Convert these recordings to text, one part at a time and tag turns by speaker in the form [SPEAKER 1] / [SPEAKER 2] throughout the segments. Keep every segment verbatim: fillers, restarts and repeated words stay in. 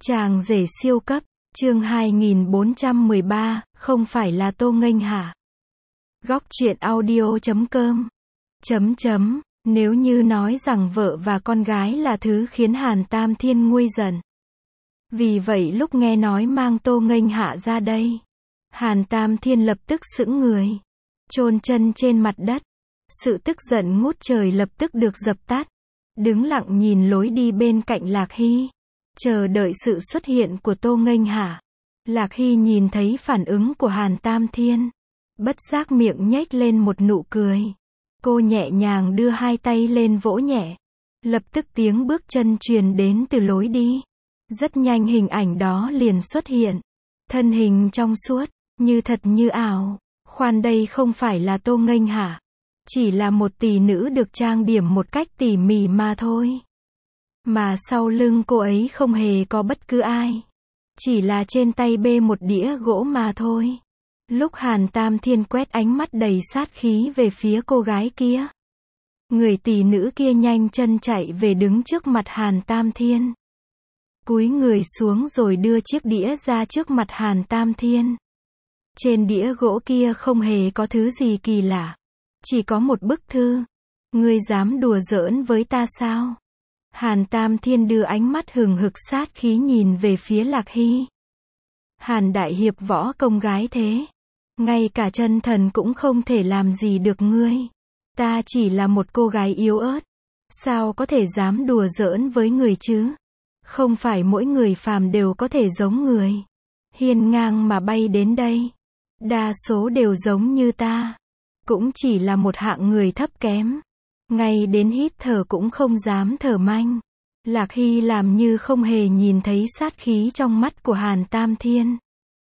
[SPEAKER 1] Chàng rể siêu cấp, chương hai nghìn bốn trăm mười ba, không phải là Tô Nghênh hả? Góc truyện audio chấm com. Chấm chấm, nếu như nói rằng vợ và con gái là thứ khiến Hàn Tam Thiên nguôi giận. Vì vậy lúc nghe nói mang Tô Nghênh hạ ra đây, Hàn Tam Thiên lập tức sững người, chôn chân trên mặt đất. Sự tức giận ngút trời lập tức được dập tắt. Đứng lặng nhìn lối đi bên cạnh Lạc Hy, chờ đợi sự xuất hiện của Tô Nghênh hạ. Lạc Hy nhìn thấy phản ứng của Hàn Tam Thiên, bất giác miệng nhếch lên một nụ cười. Cô nhẹ nhàng đưa hai tay lên vỗ nhẹ. Lập tức tiếng bước chân truyền đến từ lối đi. Rất nhanh hình ảnh đó liền xuất hiện. Thân hình trong suốt, như thật như ảo. Khoan, đây không phải là Tô Nghênh hả? Chỉ là một tỷ nữ được trang điểm một cách tỉ mỉ mà thôi. Mà sau lưng cô ấy không hề có bất cứ ai. Chỉ là trên tay bê một đĩa gỗ mà thôi. Lúc Hàn Tam Thiên quét ánh mắt đầy sát khí về phía cô gái kia, người tỷ nữ kia nhanh chân chạy về đứng trước mặt Hàn Tam Thiên. Cúi người xuống rồi đưa chiếc đĩa ra trước mặt Hàn Tam Thiên. Trên đĩa gỗ kia không hề có thứ gì kỳ lạ. Chỉ có một bức thư. Ngươi dám đùa giỡn với ta sao? Hàn Tam Thiên đưa ánh mắt hừng hực sát khí nhìn về phía Lạc Hy. Hàn đại hiệp võ công gái thế, ngay cả chân thần cũng không thể làm gì được ngươi. Ta chỉ là một cô gái yếu ớt, sao có thể dám đùa giỡn với người chứ? Không phải mỗi người phàm đều có thể giống người hiên ngang mà bay đến đây. Đa số đều giống như ta, cũng chỉ là một hạng người thấp kém, ngay đến hít thở cũng không dám thở manh. Lạc Hy làm như không hề nhìn thấy sát khí trong mắt của Hàn Tam Thiên.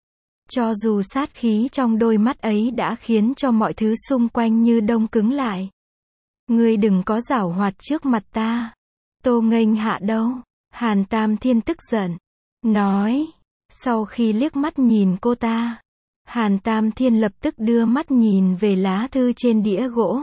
[SPEAKER 1] Cho dù sát khí trong đôi mắt ấy đã khiến cho mọi thứ xung quanh như đông cứng lại. Ngươi đừng có giảo hoạt trước mặt ta. Tô Nghênh hạ đâu? Hàn Tam Thiên tức giận nói. Sau khi liếc mắt nhìn cô ta, Hàn Tam Thiên lập tức đưa mắt nhìn về lá thư trên đĩa gỗ.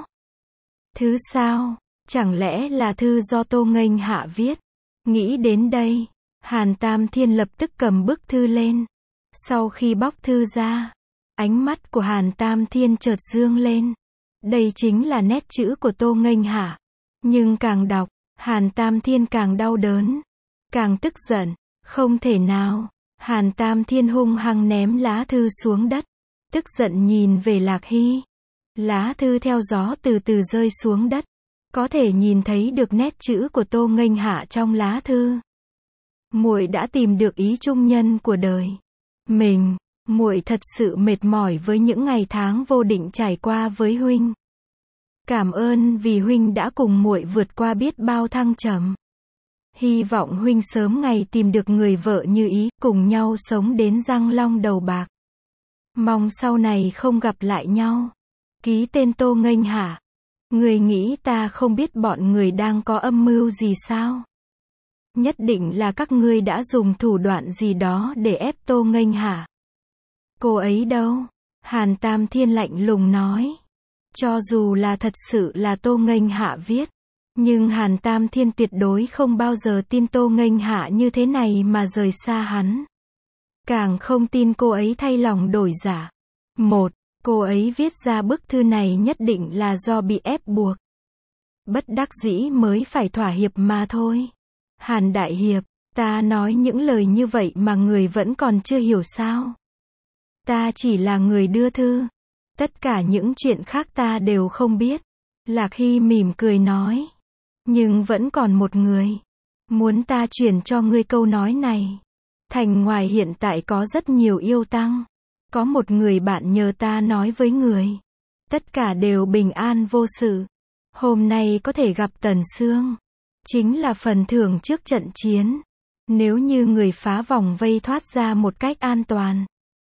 [SPEAKER 1] Thư sao? Chẳng lẽ là thư do Tô Nghênh hạ viết? Nghĩ đến đây, Hàn Tam Thiên lập tức cầm bức thư lên. Sau khi bóc thư ra, ánh mắt của Hàn Tam Thiên chợt dương lên. Đây chính là nét chữ của Tô Nghênh hả? Nhưng càng đọc, Hàn Tam Thiên càng đau đớn, càng tức giận. Không thể nào. Hàn Tam Thiên hung hăng ném lá thư xuống đất, tức giận nhìn về Lạc Hy. Lá thư theo gió từ từ rơi xuống đất. Có thể nhìn thấy được nét chữ của Tô Nghênh hạ trong lá thư. Muội đã tìm được ý trung nhân của đời mình. Muội thật sự mệt mỏi với những ngày tháng vô định trải qua với huynh. Cảm ơn vì huynh đã cùng muội vượt qua biết bao thăng trầm. Hy vọng huynh sớm ngày tìm được người vợ như ý, cùng nhau sống đến răng long đầu bạc. Mong sau này không gặp lại nhau. Ký tên Tô Nghênh hả? Người nghĩ ta không biết bọn người đang có âm mưu gì sao? Nhất định là các ngươi đã dùng thủ đoạn gì đó để ép Tô Nghênh hả? Cô ấy đâu? Hàn Tam Thiên lạnh lùng nói. Cho dù là thật sự là Tô Nghênh hạ viết, nhưng Hàn Tam Thiên tuyệt đối không bao giờ tin Tô Nghênh hạ như thế này mà rời xa hắn. Càng không tin cô ấy thay lòng đổi dạ. Một, cô ấy viết ra bức thư này nhất định là do bị ép buộc. Bất đắc dĩ mới phải thỏa hiệp mà thôi. Hàn đại hiệp, ta nói những lời như vậy mà người vẫn còn chưa hiểu sao? Ta chỉ là người đưa thư. Tất cả những chuyện khác ta đều không biết. Lạc Hy mỉm cười nói. Nhưng vẫn còn một người muốn ta chuyển cho ngươi câu nói này. Thành ngoài hiện tại có rất nhiều yêu tăng. Có một người bạn nhờ ta nói với người. Tất cả đều bình an vô sự. Hôm nay có thể gặp Tần Sương. Chính là phần thưởng trước trận chiến. Nếu như người phá vòng vây thoát ra một cách an toàn,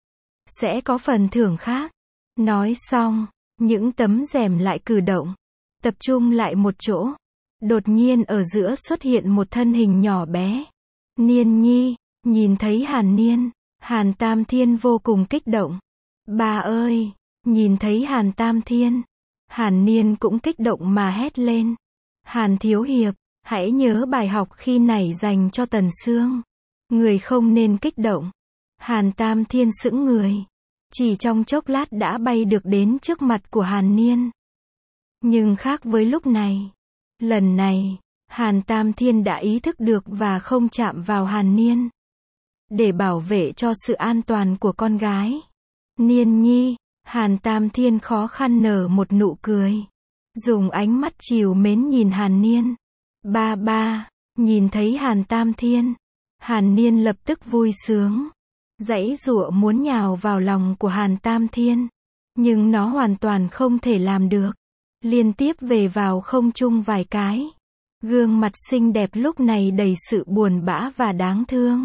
[SPEAKER 1] sẽ có phần thưởng khác. Nói xong, những tấm rèm lại cử động. Tập trung lại một chỗ. Đột nhiên ở giữa xuất hiện một thân hình nhỏ bé. Niên Nhi, nhìn thấy Hàn Niên, Hàn Tam Thiên vô cùng kích động. Bà ơi, nhìn thấy Hàn Tam Thiên, Hàn Niên cũng kích động mà hét lên. Hàn thiếu hiệp, hãy nhớ bài học khi nãy dành cho Tần Sương. Người không nên kích động. Hàn Tam Thiên sững người. Chỉ trong chốc lát đã bay được đến trước mặt của Hàn Niên. Nhưng khác với lúc này. Lần này, Hàn Tam Thiên đã ý thức được và không chạm vào Hàn Niên. Để bảo vệ cho sự an toàn của con gái. Niên nhi, Hàn Tam Thiên khó khăn nở một nụ cười. Dùng ánh mắt trìu mến nhìn Hàn Niên. Ba ba, nhìn thấy Hàn Tam Thiên. Hàn Niên lập tức vui sướng. Giãy giụa muốn nhào vào lòng của Hàn Tam Thiên. Nhưng nó hoàn toàn không thể làm được. Liên tiếp về vào không trung vài cái. Gương mặt xinh đẹp lúc này đầy sự buồn bã và đáng thương.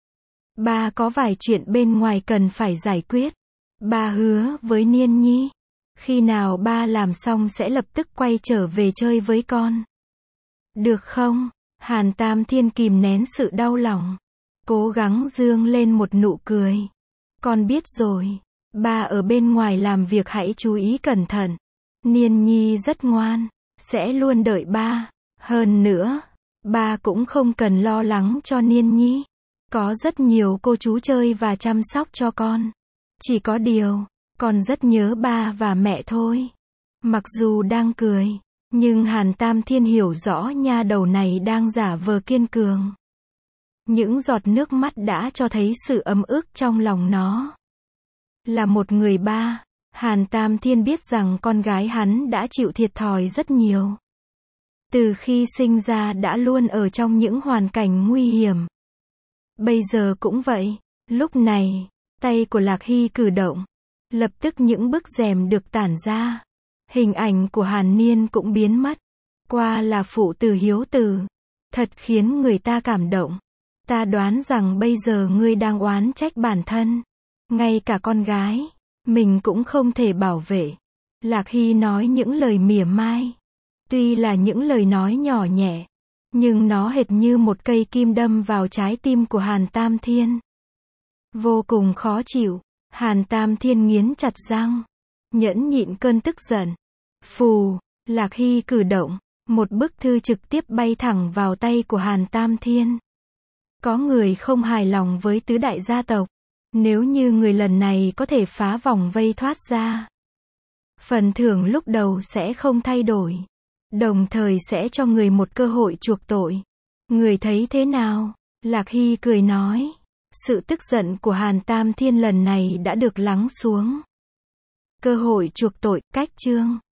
[SPEAKER 1] Ba có vài chuyện bên ngoài cần phải giải quyết. Ba hứa với Niên nhi. Khi nào ba làm xong sẽ lập tức quay trở về chơi với con. Được không? Hàn Tam Thiên kìm nén sự đau lòng. Cố gắng dương lên một nụ cười. Con biết rồi. Ba ở bên ngoài làm việc hãy chú ý cẩn thận. Niên nhi rất ngoan. Sẽ luôn đợi ba. Hơn nữa, ba cũng không cần lo lắng cho Niên nhi. Có rất nhiều cô chú chơi và chăm sóc cho con. Chỉ có điều, con rất nhớ ba và mẹ thôi. Mặc dù đang cười, nhưng Hàn Tam Thiên hiểu rõ nha đầu này đang giả vờ kiên cường. Những giọt nước mắt đã cho thấy sự ấm ức trong lòng nó. Là một người ba, Hàn Tam Thiên biết rằng con gái hắn đã chịu thiệt thòi rất nhiều. Từ khi sinh ra đã luôn ở trong những hoàn cảnh nguy hiểm. Bây giờ cũng vậy. Lúc này, tay của Lạc Hy cử động. Lập tức những bức rèm được tản ra. Hình ảnh của Hàn Niên cũng biến mất. Qua là phụ tử hiếu tử. Thật khiến người ta cảm động. Ta đoán rằng bây giờ ngươi đang oán trách bản thân. Ngay cả con gái, mình cũng không thể bảo vệ. Lạc Hy nói những lời mỉa mai. Tuy là những lời nói nhỏ nhẹ, nhưng nó hệt như một cây kim đâm vào trái tim của Hàn Tam Thiên. Vô cùng khó chịu, Hàn Tam Thiên nghiến chặt răng, nhẫn nhịn cơn tức giận. Phù, Lạc Hy cử động, một bức thư trực tiếp bay thẳng vào tay của Hàn Tam Thiên. Có người không hài lòng với tứ đại gia tộc. Nếu như người lần này có thể phá vòng vây thoát ra, phần thưởng lúc đầu sẽ không thay đổi. Đồng thời sẽ cho người một cơ hội chuộc tội. Người thấy thế nào? Lạc Hy cười nói. Sự tức giận của Hàn Tam Thiên lần này đã được lắng xuống. Cơ hội chuộc tội, cách chương.